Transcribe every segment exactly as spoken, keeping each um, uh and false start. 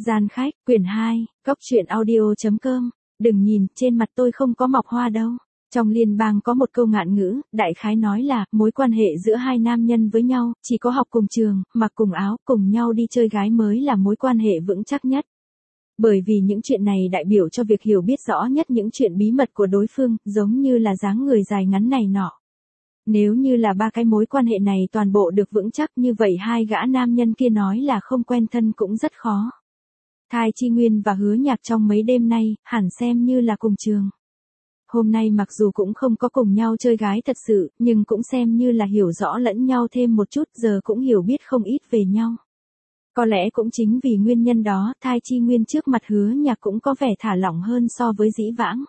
Gian khách, quyển hai, góc truyện audio.com. Đừng nhìn, trên mặt tôi không có mọc hoa đâu. Trong liên bang có một câu ngạn ngữ, đại khái nói là, mối quan hệ giữa hai nam nhân với nhau, chỉ có học cùng trường, mặc cùng áo, cùng nhau đi chơi gái mới là mối quan hệ vững chắc nhất. Bởi vì những chuyện này đại biểu cho việc hiểu biết rõ nhất những chuyện bí mật của đối phương, giống như là dáng người dài ngắn này nọ. Nếu như là ba cái mối quan hệ này toàn bộ được vững chắc như vậy hai gã nam nhân kia nói là không quen thân cũng rất khó. Thai Chi Nguyên và Hứa Nhạc trong mấy đêm nay, hẳn xem như là cùng trường. Hôm nay mặc dù cũng không có cùng nhau chơi gái thật sự, nhưng cũng xem như là hiểu rõ lẫn nhau thêm một chút, giờ cũng hiểu biết không ít về nhau. Có lẽ cũng chính vì nguyên nhân đó, Thai Chi Nguyên trước mặt Hứa Nhạc cũng có vẻ thả lỏng hơn so với dĩ vãng.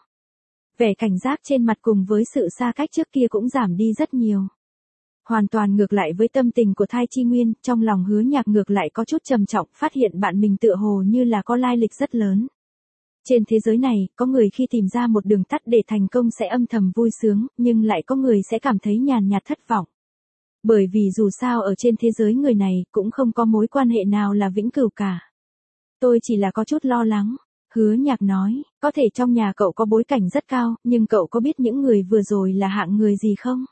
Vẻ cảnh giác trên mặt cùng với sự xa cách trước kia cũng giảm đi rất nhiều. Hoàn toàn ngược lại với tâm tình của Thai Chi Nguyên, trong lòng Hứa Nhạc ngược lại có chút trầm trọng, phát hiện bạn mình tựa hồ như là có lai lịch rất lớn. Trên thế giới này, có người khi tìm ra một đường tắt để thành công sẽ âm thầm vui sướng, nhưng lại có người sẽ cảm thấy nhàn nhạt thất vọng. Bởi vì dù sao ở trên thế giới người này, cũng không có mối quan hệ nào là vĩnh cửu cả. Tôi chỉ là có chút lo lắng. Hứa Nhạc nói, có thể trong nhà cậu có bối cảnh rất cao, nhưng cậu có biết những người vừa rồi là hạng người gì không?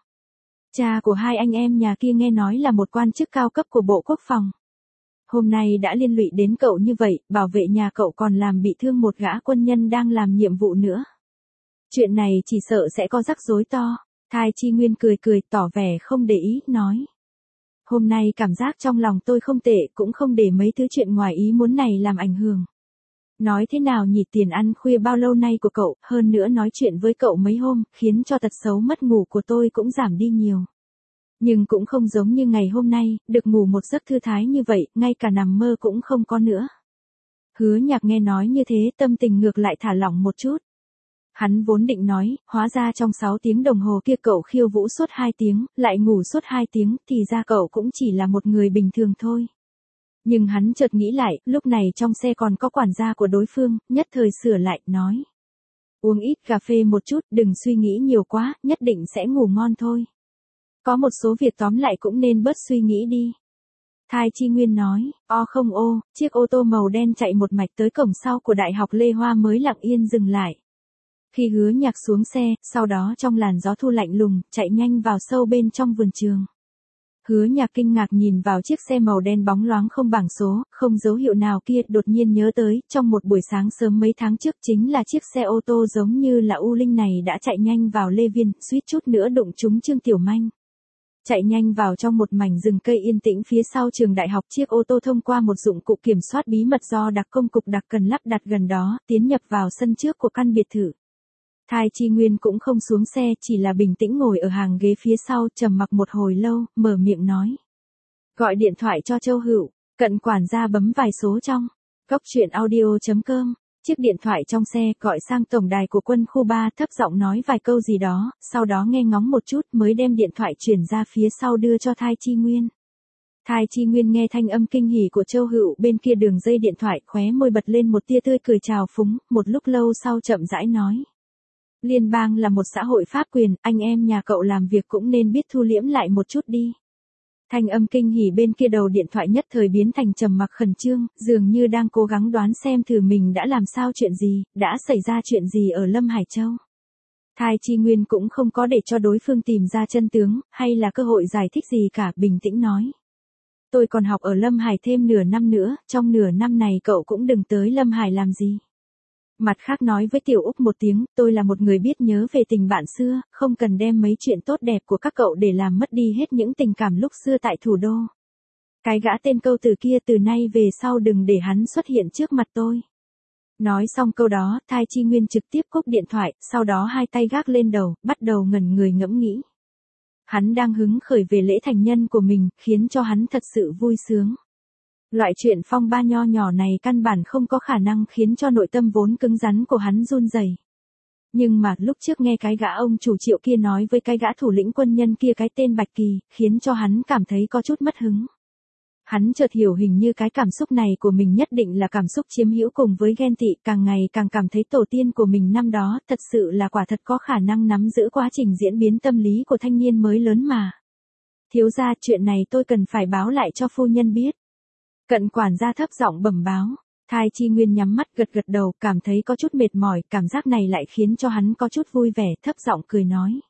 Cha của hai anh em nhà kia nghe nói là một quan chức cao cấp của Bộ Quốc phòng. Hôm nay đã liên lụy đến cậu như vậy, bảo vệ nhà cậu còn làm bị thương một gã quân nhân đang làm nhiệm vụ nữa. Chuyện này chỉ sợ sẽ có rắc rối to. Thai Chi Nguyên cười cười tỏ vẻ không để ý, nói. Hôm nay cảm giác trong lòng tôi không tệ, cũng không để mấy thứ chuyện ngoài ý muốn này làm ảnh hưởng. Nói thế nào nhỉ, tiền ăn khuya bao lâu nay của cậu, hơn nữa nói chuyện với cậu mấy hôm, khiến cho tật xấu mất ngủ của tôi cũng giảm đi nhiều. Nhưng cũng không giống như ngày hôm nay, được ngủ một giấc thư thái như vậy, ngay cả nằm mơ cũng không có nữa. Hứa Nhạc nghe nói như thế, tâm tình ngược lại thả lỏng một chút. Hắn vốn định nói, hóa ra trong sáu tiếng đồng hồ kia cậu khiêu vũ suốt hai tiếng, lại ngủ suốt hai tiếng, thì ra cậu cũng chỉ là một người bình thường thôi. Nhưng hắn chợt nghĩ lại, lúc này trong xe còn có quản gia của đối phương, nhất thời sửa lại, nói. Uống ít cà phê một chút, đừng suy nghĩ nhiều quá, nhất định sẽ ngủ ngon thôi. Có một số việc tóm lại cũng nên bớt suy nghĩ đi. Thai Chi Nguyên nói, o không ô, chiếc ô tô màu đen chạy một mạch tới cổng sau của Đại học Lê Hoa mới lặng yên dừng lại. Khi Hứa Nhạc xuống xe, sau đó trong làn gió thu lạnh lùng, chạy nhanh vào sâu bên trong vườn trường. Hứa Nhạc kinh ngạc nhìn vào chiếc xe màu đen bóng loáng không bảng số, không dấu hiệu nào kia, đột nhiên nhớ tới, trong một buổi sáng sớm mấy tháng trước chính là chiếc xe ô tô giống như là U Linh này đã chạy nhanh vào Lê Viên, suýt chút nữa đụng trúng Trương Tiểu Manh. Chạy nhanh vào trong một mảnh rừng cây yên tĩnh phía sau trường đại học, chiếc ô tô thông qua một dụng cụ kiểm soát bí mật do đặc công cục đặc cần lắp đặt gần đó, tiến nhập vào sân trước của căn biệt thự. Thai Chi Nguyên cũng không xuống xe, chỉ là bình tĩnh ngồi ở hàng ghế phía sau, trầm mặc một hồi lâu, mở miệng nói. Gọi điện thoại cho Châu Hữu. Cận quản gia bấm vài số trong góc truyện audio.com. Chiếc điện thoại trong xe gọi sang tổng đài của quân khu ba, thấp giọng nói vài câu gì đó, sau đó nghe ngóng một chút mới đem điện thoại chuyển ra phía sau đưa cho Thai Chi Nguyên. Thai Chi Nguyên nghe thanh âm kinh hỉ của Châu Hữu bên kia đường dây điện thoại, khóe môi bật lên một tia tươi cười trào phúng, một lúc lâu sau chậm rãi nói. Liên bang là một xã hội pháp quyền, anh em nhà cậu làm việc cũng nên biết thu liễm lại một chút đi. Thanh âm kinh hỉ bên kia đầu điện thoại nhất thời biến thành trầm mặc khẩn trương, dường như đang cố gắng đoán xem thử mình đã làm sao chuyện gì, đã xảy ra chuyện gì ở Lâm Hải Châu. Thai Chi Nguyên cũng không có để cho đối phương tìm ra chân tướng, hay là cơ hội giải thích gì cả, bình tĩnh nói. Tôi còn học ở Lâm Hải thêm nửa năm nữa, trong nửa năm này cậu cũng đừng tới Lâm Hải làm gì. Mặt khác nói với Tiểu Úc một tiếng, tôi là một người biết nhớ về tình bạn xưa, không cần đem mấy chuyện tốt đẹp của các cậu để làm mất đi hết những tình cảm lúc xưa tại thủ đô. Cái gã tên Câu Từ kia từ nay về sau đừng để hắn xuất hiện trước mặt tôi. Nói xong câu đó, Thai Chi Nguyên trực tiếp cúp điện thoại, sau đó hai tay gác lên đầu, bắt đầu ngẩn người ngẫm nghĩ. Hắn đang hứng khởi về lễ thành nhân của mình, khiến cho hắn thật sự vui sướng. Loại chuyện phong ba nho nhỏ này căn bản không có khả năng khiến cho nội tâm vốn cứng rắn của hắn run rẩy. Nhưng mà lúc trước nghe cái gã ông chủ Triệu kia nói với cái gã thủ lĩnh quân nhân kia cái tên Bạch Kỳ, khiến cho hắn cảm thấy có chút mất hứng. Hắn chợt hiểu hình như cái cảm xúc này của mình nhất định là cảm xúc chiếm hữu cùng với ghen tị, càng ngày càng cảm thấy tổ tiên của mình năm đó thật sự là quả thật có khả năng nắm giữ quá trình diễn biến tâm lý của thanh niên mới lớn mà. Thiếu gia, chuyện này tôi cần phải báo lại cho phu nhân biết. Cận quản gia thấp giọng bẩm báo. Thai Chi Nguyên nhắm mắt gật gật đầu, cảm thấy có chút mệt mỏi, cảm giác này lại khiến cho hắn có chút vui vẻ, thấp giọng cười nói.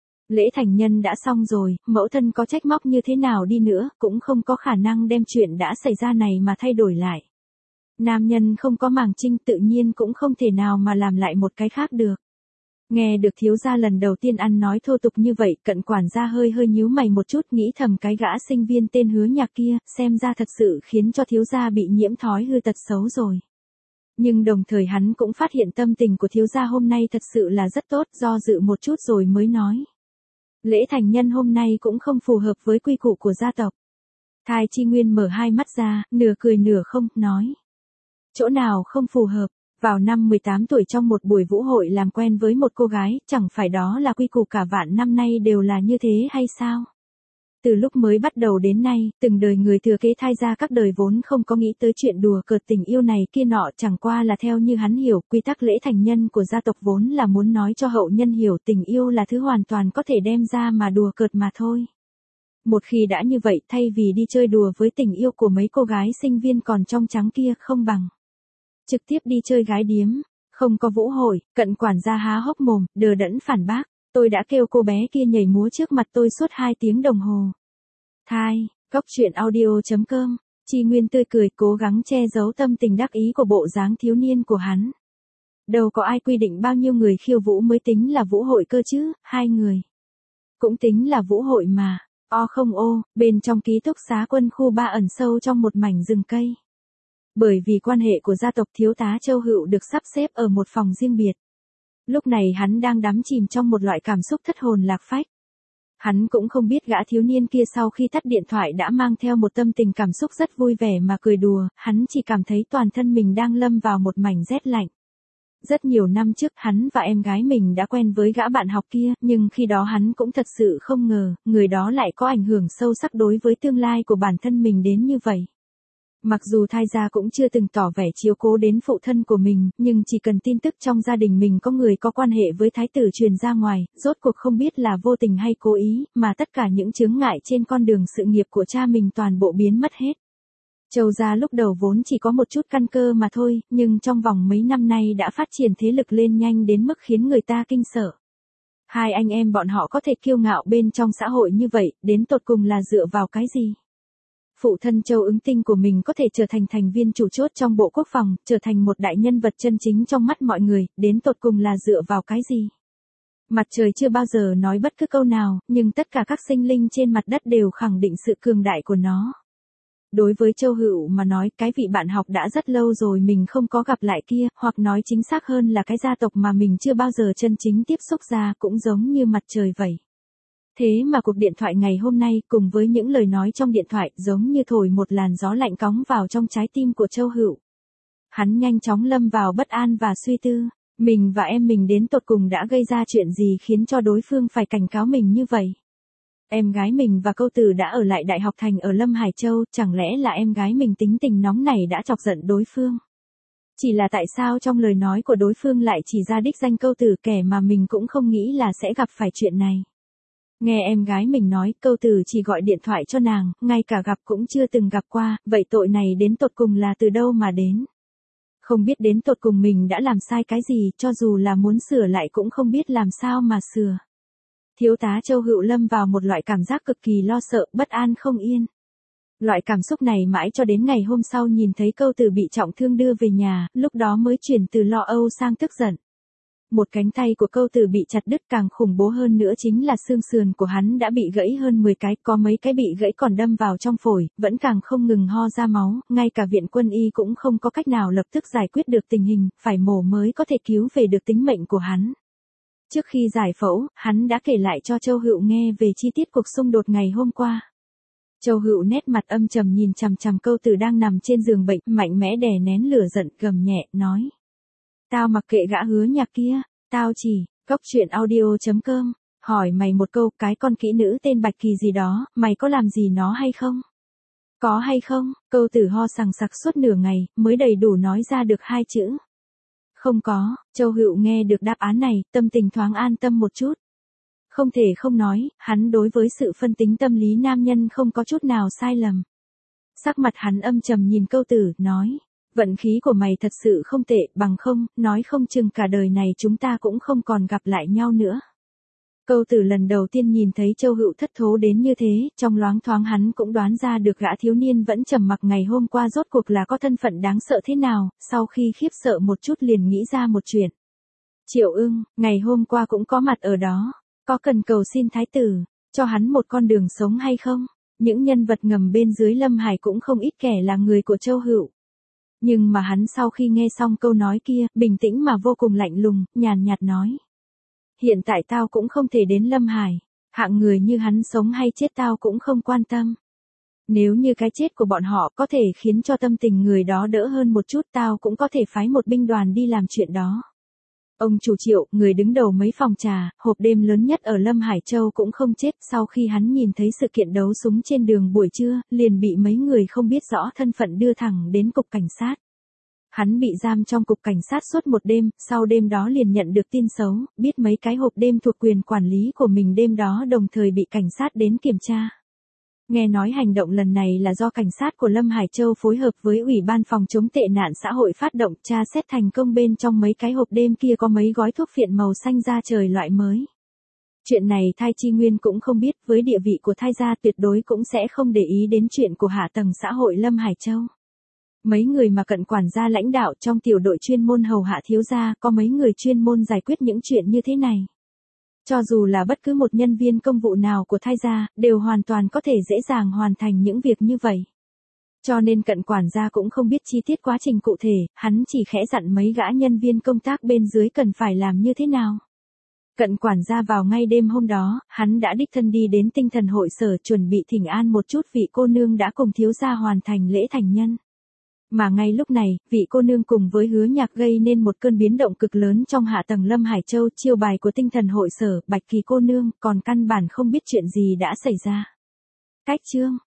Lễ thành nhân đã xong rồi, mẫu thân có trách móc như thế nào đi nữa, cũng không có khả năng đem chuyện đã xảy ra này mà thay đổi lại. Nam nhân không có màng trinh tự nhiên cũng không thể nào mà làm lại một cái khác được. Nghe được thiếu gia lần đầu tiên ăn nói thô tục như vậy, cận quản gia hơi hơi nhíu mày một chút, nghĩ thầm cái gã sinh viên tên Hứa Nhạc kia, xem ra thật sự khiến cho thiếu gia bị nhiễm thói hư tật xấu rồi. Nhưng đồng thời hắn cũng phát hiện tâm tình của thiếu gia hôm nay thật sự là rất tốt, do dự một chút rồi mới nói. Lễ thành nhân hôm nay cũng không phù hợp với quy củ của gia tộc. Thai Chi Nguyên mở hai mắt ra, nửa cười nửa không, nói. Chỗ nào không phù hợp? Vào năm mười tám tuổi trong một buổi vũ hội làm quen với một cô gái, chẳng phải đó là quy củ cả vạn năm nay đều là như thế hay sao? Từ lúc mới bắt đầu đến nay, từng đời người thừa kế Thai gia các đời vốn không có nghĩ tới chuyện đùa cợt tình yêu này kia nọ, chẳng qua là theo như hắn hiểu, quy tắc lễ thành nhân của gia tộc vốn là muốn nói cho hậu nhân hiểu tình yêu là thứ hoàn toàn có thể đem ra mà đùa cợt mà thôi. Một khi đã như vậy, thay vì đi chơi đùa với tình yêu của mấy cô gái sinh viên còn trong trắng kia, không bằng trực tiếp đi chơi gái điếm. Không có vũ hội, cận quản gia há hốc mồm, đờ đẫn phản bác. Tôi đã kêu cô bé kia nhảy múa trước mặt tôi suốt hai tiếng đồng hồ. Thai, góc truyện audio chấm com. Chi Nguyên tươi cười, cố gắng che giấu tâm tình đắc ý của bộ dáng thiếu niên của hắn. Đâu có ai quy định bao nhiêu người khiêu vũ mới tính là vũ hội cơ chứ, hai người cũng tính là vũ hội mà. O không ô, bên trong ký túc xá quân khu ba ẩn sâu trong một mảnh rừng cây. Bởi vì quan hệ của gia tộc, thiếu tá Châu Hựu được sắp xếp ở một phòng riêng biệt. Lúc này hắn đang đắm chìm trong một loại cảm xúc thất hồn lạc phách. Hắn cũng không biết gã thiếu niên kia sau khi tắt điện thoại đã mang theo một tâm tình cảm xúc rất vui vẻ mà cười đùa, hắn chỉ cảm thấy toàn thân mình đang lâm vào một mảnh rét lạnh. Rất nhiều năm trước hắn và em gái mình đã quen với gã bạn học kia, nhưng khi đó hắn cũng thật sự không ngờ, người đó lại có ảnh hưởng sâu sắc đối với tương lai của bản thân mình đến như vậy. Mặc dù Thai gia cũng chưa từng tỏ vẻ chiếu cố đến phụ thân của mình, nhưng chỉ cần tin tức trong gia đình mình có người có quan hệ với thái tử truyền ra ngoài, rốt cuộc không biết là vô tình hay cố ý, mà tất cả những chướng ngại trên con đường sự nghiệp của cha mình toàn bộ biến mất hết. Châu gia lúc đầu vốn chỉ có một chút căn cơ mà thôi, nhưng trong vòng mấy năm nay đã phát triển thế lực lên nhanh đến mức khiến người ta kinh sợ. Hai anh em bọn họ có thể kiêu ngạo bên trong xã hội như vậy, đến tột cùng là dựa vào cái gì? Phụ thân Châu Ứng Tinh của mình có thể trở thành thành viên chủ chốt trong Bộ Quốc phòng, trở thành một đại nhân vật chân chính trong mắt mọi người, đến tột cùng là dựa vào cái gì? Mặt trời chưa bao giờ nói bất cứ câu nào, nhưng tất cả các sinh linh trên mặt đất đều khẳng định sự cường đại của nó. Đối với Châu Hựu mà nói, cái vị bạn học đã rất lâu rồi mình không có gặp lại kia, hoặc nói chính xác hơn là cái gia tộc mà mình chưa bao giờ chân chính tiếp xúc ra, cũng giống như mặt trời vậy. Thế mà cuộc điện thoại ngày hôm nay, cùng với những lời nói trong điện thoại, giống như thổi một làn gió lạnh cóng vào trong trái tim của Châu Hựu. Hắn nhanh chóng lâm vào bất an và suy tư, mình và em mình đến tột cùng đã gây ra chuyện gì khiến cho đối phương phải cảnh cáo mình như vậy. Em gái mình và Câu Tử đã ở lại Đại học Thành ở Lâm Hải Châu, chẳng lẽ là em gái mình tính tình nóng này đã chọc giận đối phương? Chỉ là tại sao trong lời nói của đối phương lại chỉ ra đích danh Câu Tử, kẻ mà mình cũng không nghĩ là sẽ gặp phải chuyện này. Nghe em gái mình nói, Câu Tử chỉ gọi điện thoại cho nàng, ngay cả gặp cũng chưa từng gặp qua, vậy tội này đến tột cùng là từ đâu mà đến? Không biết đến tột cùng mình đã làm sai cái gì, cho dù là muốn sửa lại cũng không biết làm sao mà sửa. Thiếu tá Châu Hựu lâm vào một loại cảm giác cực kỳ lo sợ, bất an không yên. Loại cảm xúc này mãi cho đến ngày hôm sau nhìn thấy Câu Tử bị trọng thương đưa về nhà, lúc đó mới chuyển từ lo âu sang tức giận. Một cánh tay của Câu Tử bị chặt đứt, càng khủng bố hơn nữa chính là xương sườn của hắn đã bị gãy hơn mười cái, có mấy cái bị gãy còn đâm vào trong phổi, vẫn càng không ngừng ho ra máu, ngay cả viện quân y cũng không có cách nào lập tức giải quyết được tình hình, phải mổ mới có thể cứu về được tính mệnh của hắn. Trước khi giải phẫu, hắn đã kể lại cho Châu Hựu nghe về chi tiết cuộc xung đột ngày hôm qua. Châu Hựu nét mặt âm trầm nhìn chằm chằm Câu Tử đang nằm trên giường bệnh, mạnh mẽ đè nén lửa giận, gầm nhẹ, nói. Tao mặc kệ gã Hứa Nhạc kia, tao chỉ, góc truyện audio chấm com, hỏi mày một câu, cái con kỹ nữ tên Bạch Kỳ gì đó, mày có làm gì nó hay không? Có hay không? Câu Tử ho sằng sặc suốt nửa ngày, mới đầy đủ nói ra được hai chữ. Không có. Châu Hựu nghe được đáp án này, tâm tình thoáng an tâm một chút. Không thể không nói, hắn đối với sự phân tính tâm lý nam nhân không có chút nào sai lầm. Sắc mặt hắn âm trầm nhìn Câu Tử, nói. Vận khí của mày thật sự không tệ, bằng không, nói không chừng cả đời này chúng ta cũng không còn gặp lại nhau nữa. Câu Tử lần đầu tiên nhìn thấy Châu Hữu thất thố đến như thế, trong loáng thoáng hắn cũng đoán ra được gã thiếu niên vẫn trầm mặc ngày hôm qua rốt cuộc là có thân phận đáng sợ thế nào, sau khi khiếp sợ một chút liền nghĩ ra một chuyện. Triệu Ưng, ngày hôm qua cũng có mặt ở đó, có cần cầu xin thái tử, cho hắn một con đường sống hay không? Những nhân vật ngầm bên dưới Lâm Hải cũng không ít kẻ là người của Châu Hữu. Nhưng mà hắn sau khi nghe xong câu nói kia, bình tĩnh mà vô cùng lạnh lùng, nhàn nhạt nói. Hiện tại tao cũng không thể đến Lâm Hải, hạng người như hắn sống hay chết tao cũng không quan tâm. Nếu như cái chết của bọn họ có thể khiến cho tâm tình người đó đỡ hơn một chút tao cũng có thể phái một binh đoàn đi làm chuyện đó. Ông chủ Triệu, người đứng đầu mấy phòng trà, hộp đêm lớn nhất ở Lâm Hải Châu cũng không chết, sau khi hắn nhìn thấy sự kiện đấu súng trên đường buổi trưa, liền bị mấy người không biết rõ thân phận đưa thẳng đến cục cảnh sát. Hắn bị giam trong cục cảnh sát suốt một đêm, sau đêm đó liền nhận được tin xấu, biết mấy cái hộp đêm thuộc quyền quản lý của mình đêm đó đồng thời bị cảnh sát đến kiểm tra. Nghe nói hành động lần này là do cảnh sát của Lâm Hải Châu phối hợp với Ủy ban phòng chống tệ nạn xã hội phát động, tra xét thành công bên trong mấy cái hộp đêm kia có mấy gói thuốc phiện màu xanh da trời loại mới. Chuyện này Thai Chi Nguyên cũng không biết, với địa vị của Thai gia tuyệt đối cũng sẽ không để ý đến chuyện của hạ tầng xã hội Lâm Hải Châu. Mấy người mà cận quản gia lãnh đạo trong tiểu đội chuyên môn hầu hạ thiếu gia, có mấy người chuyên môn giải quyết những chuyện như thế này. Cho dù là bất cứ một nhân viên công vụ nào của Thai gia, đều hoàn toàn có thể dễ dàng hoàn thành những việc như vậy. Cho nên cận quản gia cũng không biết chi tiết quá trình cụ thể, hắn chỉ khẽ dặn mấy gã nhân viên công tác bên dưới cần phải làm như thế nào. Cận quản gia vào ngay đêm hôm đó, hắn đã đích thân đi đến tinh thần hội sở chuẩn bị thỉnh an một chút vị cô nương đã cùng thiếu gia hoàn thành lễ thành nhân. Mà ngay lúc này, vị cô nương cùng với Hứa Nhạc gây nên một cơn biến động cực lớn trong hạ tầng Lâm Hải Châu, chiêu bài của tinh thần hội sở, Bạch Kỳ cô nương, còn căn bản không biết chuyện gì đã xảy ra. Cách chương